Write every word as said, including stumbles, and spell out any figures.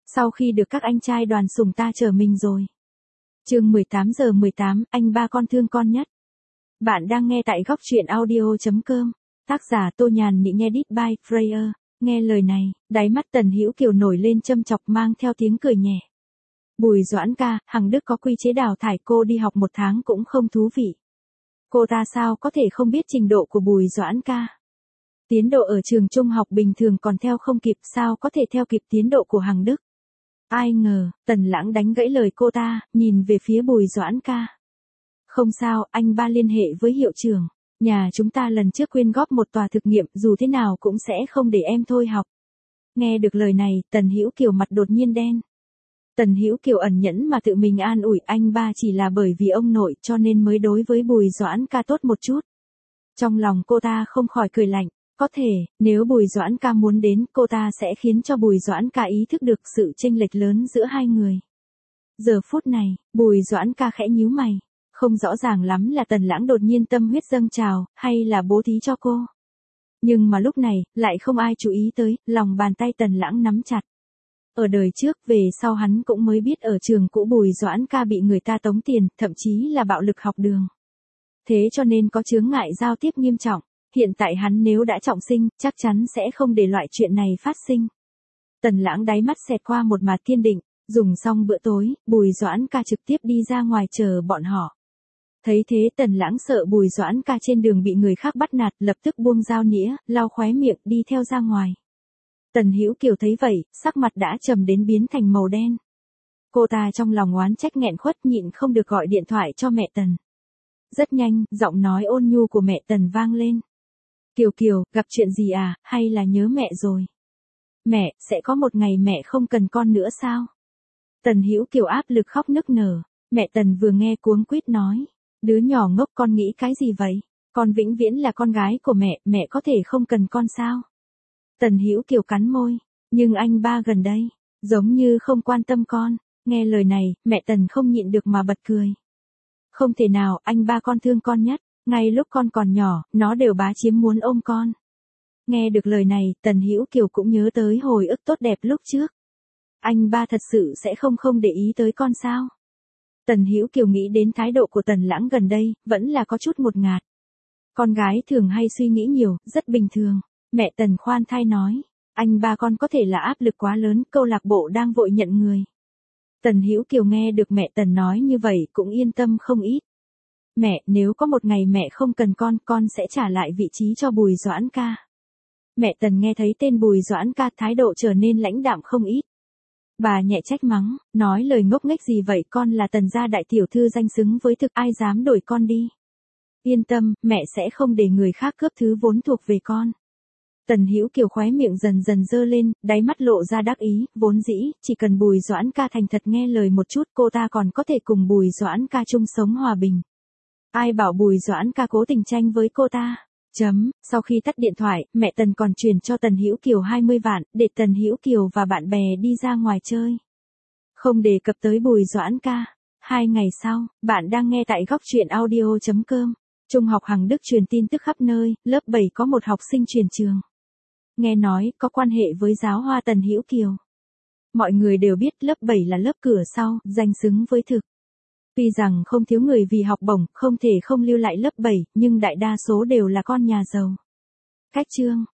Sau khi được các anh trai đoàn sủng ta chở mình rồi. Chương mười tám giờ mười tám, anh ba con thương con nhất. Bạn đang nghe tại góc truyện audio chấm com. Tác giả Tô Nhàn Nị, nghe edit by Freya. Nghe lời này, đáy mắt Tần Hữu Kiều nổi lên châm chọc mang theo tiếng cười nhẹ. Bùi Doãn ca, Hằng Đức có quy chế đào thải cô đi học một tháng cũng không thú vị. Cô ta sao có thể không biết trình độ của Bùi Doãn ca? Tiến độ ở trường trung học bình thường còn theo không kịp, sao có thể theo kịp tiến độ của Hằng Đức? Ai ngờ, Tần Lãng đánh gãy lời cô ta, nhìn về phía Bùi Doãn ca. Không sao, anh ba liên hệ với hiệu trưởng. Nhà chúng ta lần trước quyên góp một tòa thực nghiệm, dù thế nào cũng sẽ không để em thôi học. Nghe được lời này, Tần Hữu Kiều mặt đột nhiên đen. Tần Hữu Kiều ẩn nhẫn mà tự mình an ủi, anh ba chỉ là bởi vì ông nội cho nên mới đối với Bùi Doãn ca tốt một chút. Trong lòng cô ta không khỏi cười lạnh. Có thể, nếu Bùi Doãn ca muốn đến, cô ta sẽ khiến cho Bùi Doãn ca ý thức được sự chênh lệch lớn giữa hai người. Giờ phút này, Bùi Doãn ca khẽ nhíu mày. Không rõ ràng lắm là Tần Lãng đột nhiên tâm huyết dâng trào, hay là bố thí cho cô. Nhưng mà lúc này, lại không ai chú ý tới, lòng bàn tay Tần Lãng nắm chặt. Ở đời trước, về sau hắn cũng mới biết ở trường cũ Bùi Doãn ca bị người ta tống tiền, thậm chí là bạo lực học đường. Thế cho nên có chướng ngại giao tiếp nghiêm trọng. Hiện tại hắn nếu đã trọng sinh, chắc chắn sẽ không để loại chuyện này phát sinh. Tần Lãng đáy mắt xẹt qua một mặt kiên định, dùng xong bữa tối, Bùi Doãn ca trực tiếp đi ra ngoài chờ bọn họ. Thấy thế Tần Lãng sợ Bùi Doãn ca trên đường bị người khác bắt nạt, lập tức buông dao nĩa, lau khóe miệng đi theo ra ngoài. Tần Hữu Kiều thấy vậy, sắc mặt đã trầm đến biến thành màu đen. Cô ta trong lòng oán trách nghẹn khuất, nhịn không được gọi điện thoại cho mẹ Tần. Rất nhanh, giọng nói ôn nhu của mẹ Tần vang lên. Kiều Kiều, gặp chuyện gì à, hay là nhớ mẹ rồi? Mẹ, sẽ có một ngày mẹ không cần con nữa sao? Tần Hữu Kiều áp lực khóc nức nở. Mẹ Tần vừa nghe cuống quýt nói. Đứa nhỏ ngốc, con nghĩ cái gì vậy? Con vĩnh viễn là con gái của mẹ, mẹ có thể không cần con sao? Tần Hữu Kiều cắn môi. Nhưng anh ba gần đây, giống như không quan tâm con. Nghe lời này, mẹ Tần không nhịn được mà bật cười. Không thể nào, anh ba con thương con nhất. Ngay lúc con còn nhỏ, nó đều bá chiếm muốn ôm con. Nghe được lời này, Tần Hữu Kiều cũng nhớ tới hồi ức tốt đẹp lúc trước. Anh ba thật sự sẽ không không để ý tới con sao? Tần Hữu Kiều nghĩ đến thái độ của Tần Lãng gần đây, vẫn là có chút ngột ngạt. Con gái thường hay suy nghĩ nhiều, rất bình thường. Mẹ Tần khoan thai nói, anh ba con có thể là áp lực quá lớn, câu lạc bộ đang vội nhận người. Tần Hữu Kiều nghe được mẹ Tần nói như vậy cũng yên tâm không ít. Mẹ, nếu có một ngày mẹ không cần con, con sẽ trả lại vị trí cho Bùi Doãn ca. Mẹ Tần nghe thấy tên Bùi Doãn ca, thái độ trở nên lãnh đạm không ít. Bà nhẹ trách mắng, nói lời ngốc nghếch gì vậy, con là Tần gia đại tiểu thư danh xứng với thực, ai dám đổi con đi. Yên tâm, mẹ sẽ không để người khác cướp thứ vốn thuộc về con. Tần Hữu Kiều khóe miệng dần dần dơ lên, đáy mắt lộ ra đắc ý, vốn dĩ, chỉ cần Bùi Doãn ca thành thật nghe lời một chút, cô ta còn có thể cùng Bùi Doãn ca chung sống hòa bình. Ai bảo Bùi Doãn ca cố tình tranh với cô ta. Chấm, sau khi tắt điện thoại, mẹ Tần còn chuyển cho Tần Hữu Kiều hai mươi vạn, để Tần Hữu Kiều và bạn bè đi ra ngoài chơi. Không đề cập tới Bùi Doãn ca. Hai ngày sau, bạn đang nghe tại góc truyện audio chấm com. Trung học Hằng Đức truyền tin tức khắp nơi, lớp bảy có một học sinh chuyển trường. Nghe nói, có quan hệ với giáo hoa Tần Hữu Kiều. Mọi người đều biết lớp bảy là lớp cửa sau, danh xứng với thực. Tuy rằng không thiếu người vì học bổng, không thể không lưu lại lớp bảy, nhưng đại đa số đều là con nhà giàu. Cách chương,